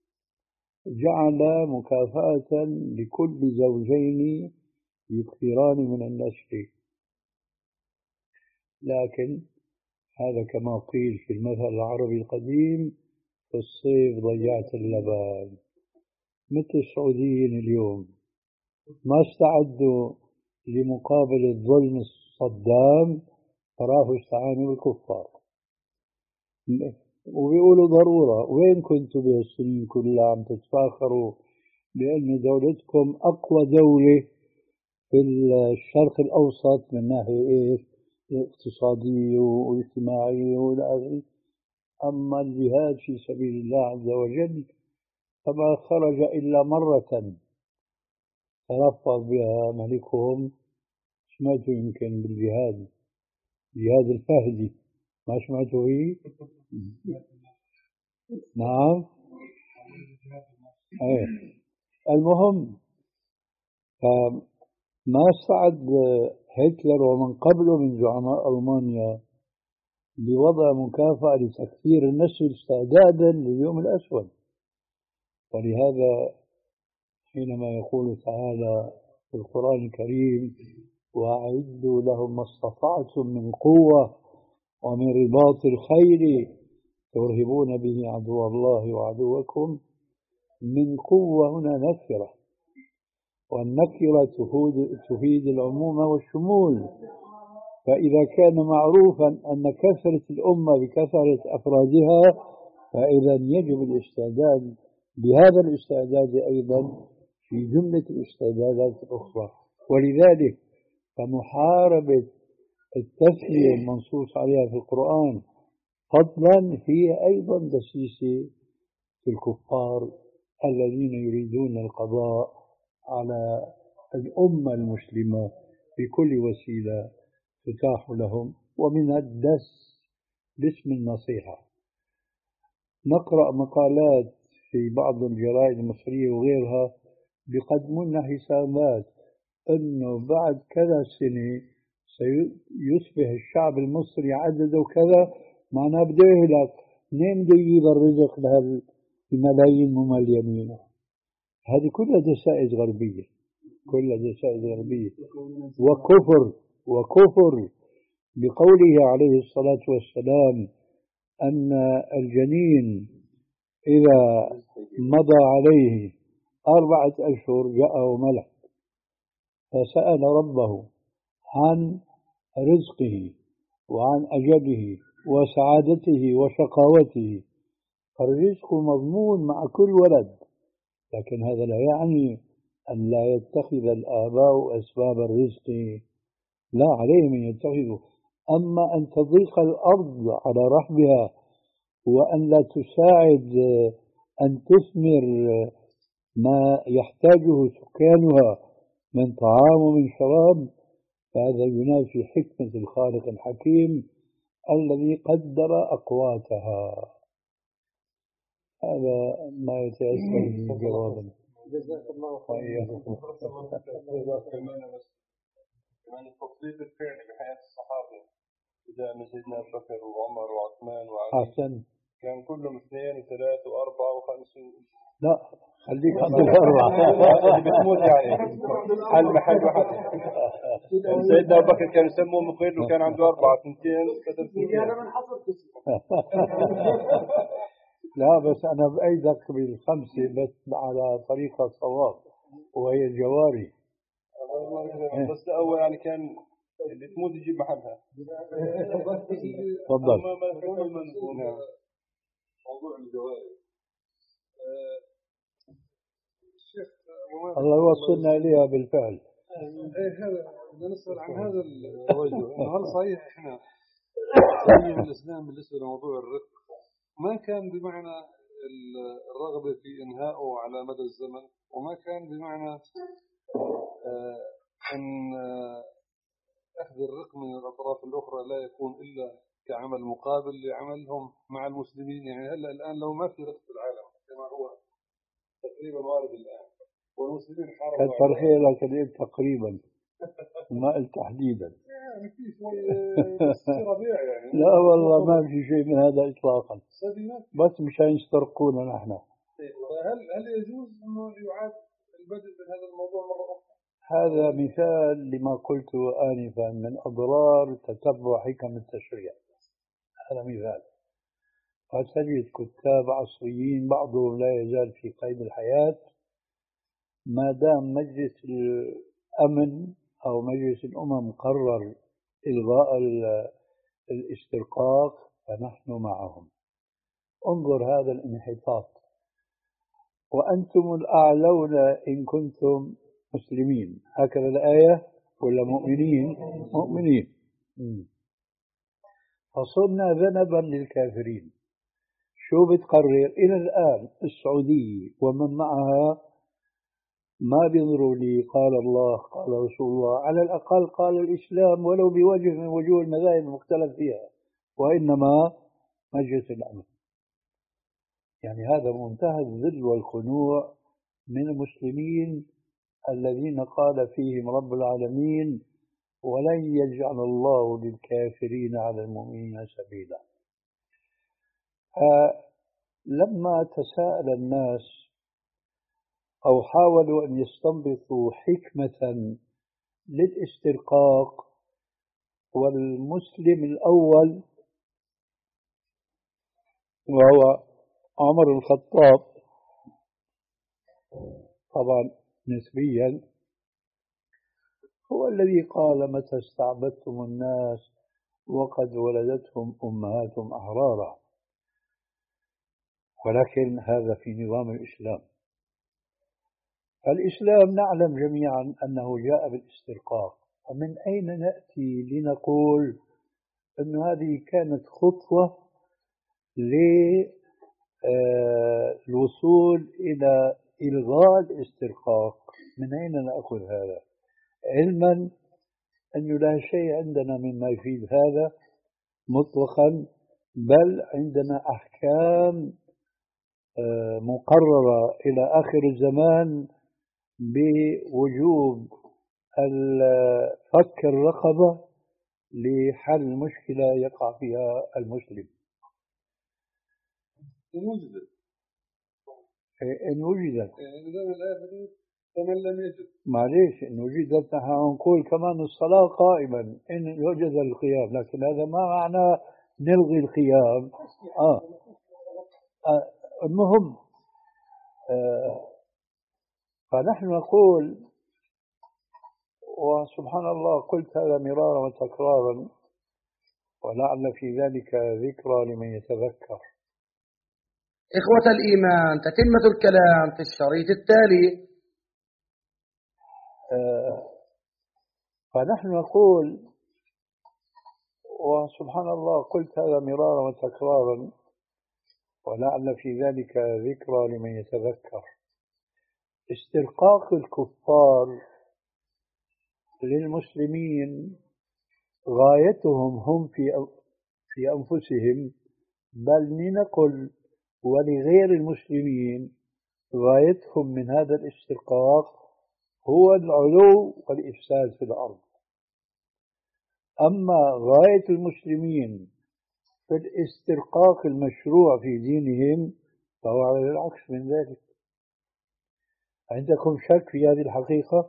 جعل مكافأة لكل زوجين يكثران من النسل. لكن هذا كما قيل في المثل العربي القديم في الصيف ضيعت اللبان. مثل السعوديين اليوم ما استعدوا لمقابلة ظلم صدام، فراحوا استعانوا بالكفار وبيقولوا ضرورة. وين كنتوا بهالسنين كلها عم تتفاخروا لأن دولتكم أقوى دولة في الشرق الأوسط من ناحية إيش؟ اقتصادية واجتماعية وإلى آخره. أما الجهاد في سبيل الله عز وجل فما خرج إلا مرة تلفظ بها ملكهم، سمعتوا يمكن بالجهاد، جهاد الفهدي، ما سمعتوا فيه؟ نعم. أيه. المهم، فما سعد هتلر ومن قبله من زعماء ألمانيا بوضع مكافأة لتكثير النسل استعدادا لليوم الأسود. ولهذا حينما يقول تعالى في القرآن الكريم: وأعدوا لهم ما استطعتم من قوة ومن رباط الخيل ترهبون به عدو الله وعدوكم. من قوة هنا نكرة، والنكرة تفيد العموم والشمول. فإذا كان معروفا أن كثرة الأمة بكثرة أفرادها، فإذا يجب الاستعداد بهذا الاستعداد أيضا في جملة الاستعدادات الأخرى. ولذلك فمحاربة التسلية المنصوص عليها في القرآن فضلا هي أيضا دسيسة في الكفار الذين يريدون القضاء على الأمة المسلمة بكل وسيلة تتاح لهم، ومن الدس باسم النصيحة. نقرأ مقالات في بعض الجرائد المصرية وغيرها بيقدمون حسابات أنه بعد كذا سنة سيصبح الشعب المصري عدده كذا، معناه بده يهلك. منين بده يجيب الرزق لهالملايين مملينين؟ هذه كلها دسائس غربية، كلها دسائس غربية وكفر وكفر بقوله عليه الصلاة والسلام أن الجنين إذا مضى عليه أربعة أشهر جاءه ملك فسأل ربه عن رزقه وعن أجله وسعادته وشقاوته. فالرزق مضمون مع كل ولد، لكن هذا لا يعني أن لا يتخذ الآباء أسباب الرزق، لا، عليهم أن يتخذوا. أما أن تضيق الأرض على رحبها وأن لا تساعد أن تثمر ما يحتاجه سكانها من طعام ومن شراب، فهذا ينافي حكمة الخالق الحكيم الذي قدر أقواتها. هذا ما يتأثر من جوابا. جزاك الله خيرا. كمان التطبيق الفعلي بحياة الصحابة بدأ من سيدنا أبو بكر وعمر وعثمان وعلي. أحسن. كان كلهم اثنين وثلاثة وأربعة وخمسة. لا، خليك عند الأربعة. بتموت يعني حل محل واحد. سيدنا أبو بكر كان يسموه مقيل وكان عنده أربعة اثنتين ثلاثة. هذا من حصل لا، بس أنا بأيدك بالخمسة بس على طريقة صواب وهي الجواري. بس أول يعني كان اللي تموت يجيب محلها. تفضل. موضوع الجواري. الله يوصلنا إليها بالفعل. إيه هذا بدنا نسأل عن هذا التوجه، إنه هل صحيح إحنا تشريع الإسلام بالنسبة لموضوع الرق ما كان بمعنى الرغبة في إنهائه على مدى الزمن، وما كان بمعنى أن أخذ الرق من الأطراف الأخرى لا يكون إلا كعمل مقابل لعملهم مع المسلمين. يعني هلا الآن لو ما في رق في العالم كما هو تقريبا وارد الآن والمسلمين حاربوا كتر خيرك اللي قلت تقريبا ما قلت تحديدا. يعني في شوي ربيع يعني. لا والله ما في شيء من هذا إطلاقا، بس مشان يسترقونا نحن. هل هل يجوز إنه يعاد البدء بهذا الموضوع مرة أخرى؟ هذا مثال لما قلته آنفا من أضرار تتبع حكم التشريع. هذا مثال. فتجد كتاب عصريين بعضهم لا يزال في قيد الحياة ما دام مجلس الأمن أو مجلس الأمم قرر إلغاء الاسترقاق فنحن معهم. انظر هذا الانحطاط. وأنتم الأعلون إن كنتم مسلمين. هكذا الآية ولا مؤمنين؟ مؤمنين. فصرنا ذنبا للكافرين. شو بتقرر؟ إلى الآن السعودية ومن معها ما بينظروا لي قال الله قال رسول الله، على الأقل قال الإسلام ولو بوجه من وجوه المذاهب المختلف فيها، وإنما مجلس الأمن. يعني هذا منتهى الذل والخنوع من المسلمين الذين قال فيهم رب العالمين ولن يجعل الله للكافرين على المؤمنين سبيلا. لما تساءل الناس أو حاولوا أن يستنبطوا حكمة للاسترقاق، والمسلم الأول وهو عمر الخطاب طبعا نسبيا هو الذي قال متى استعبدتم الناس وقد ولدتهم أمهاتهم أحرارا، ولكن هذا في نظام الإسلام. الإسلام نعلم جميعا أنه جاء بالاسترقاق، ومن أين نأتي لنقول أن هذه كانت خطوة للوصول إلى إلغاء الاسترقاق؟ من أين نأخذ هذا؟ علما أنه لا شيء عندنا مما يفيد هذا مطلقا، بل عندنا أحكام مقررة إلى آخر الزمان بوجوب فك الرقبة لحل مشكلة يقع فيها المسلم. إن وجدت إن وجدت إذا الآية فمن لم يجد معليش إن وجدت نحن نقول كمان الصلاة قائما إن وجد القيام، لكن هذا ما معنى نلغي القيام. آه. آه. المهم آه. فنحن نقول وسبحان الله قلت هذا مرارا وتكرارا ولعل في ذلك ذكرى لمن يتذكر. إخوة الإيمان، تتمة الكلام في الشريط التالي. آه فنحن نقول وسبحان الله قلت هذا مرارا وتكرارا ولعل في ذلك ذكرى لمن يتذكر. استرقاق الكفار للمسلمين غايتهم هم في في أنفسهم، بل لنقل ولغير المسلمين غايتهم من هذا الاسترقاق هو العلو والإفساد في الأرض. أما غاية المسلمين في الاسترقاق المشروع في دينهم فهو على العكس من ذلك. عندكم شك في هذه الحقيقة؟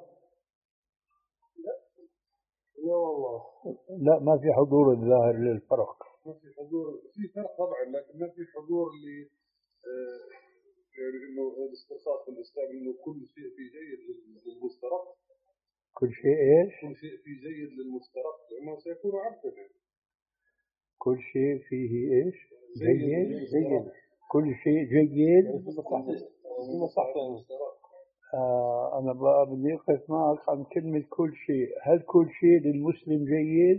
لا والله لا، ما في حضور الظاهر للفرق. ما في حضور، في فرق طبعا، لكن ما في حضور ل يعني انه الاسترقاق في الاسلام انه كل شيء فيه جيد للمسترق. كل شيء ايش؟ كل شيء فيه جيد للمسترق لانه سيكون عبدا. كل شيء فيه ايش؟ جيد جيد, جيد. كل شيء جيد في مصلحة المسترق. آه أنا بقى بدي أقف معك عن كلمة كل شيء. هل كل شيء للمسلم جيد؟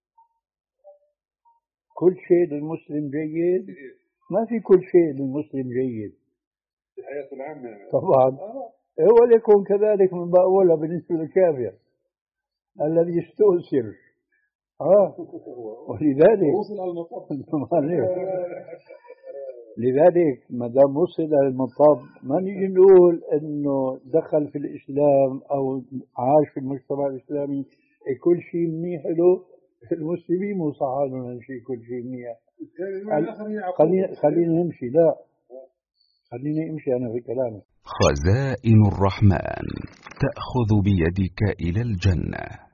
كل شيء للمسلم جيد؟ ما في كل شيء للمسلم جيد في حياته العامة يعني. طبعا آه. وليكن كذلك من بأولها بالنسبة للكافر الذي يستؤثر. آه ولذلك لذلك ما دام وصل المطب ما نيجي نقول انه دخل في الاسلام او عاش في المجتمع الاسلامي كل شيء منيح له. المسلمين مو صح لهم شيء كل شيء منيح. خلينا خلينا نمشي. لا خليني امشي انا في كلامي. خزائن الرحمن تأخذ بيدك إلى الجنة.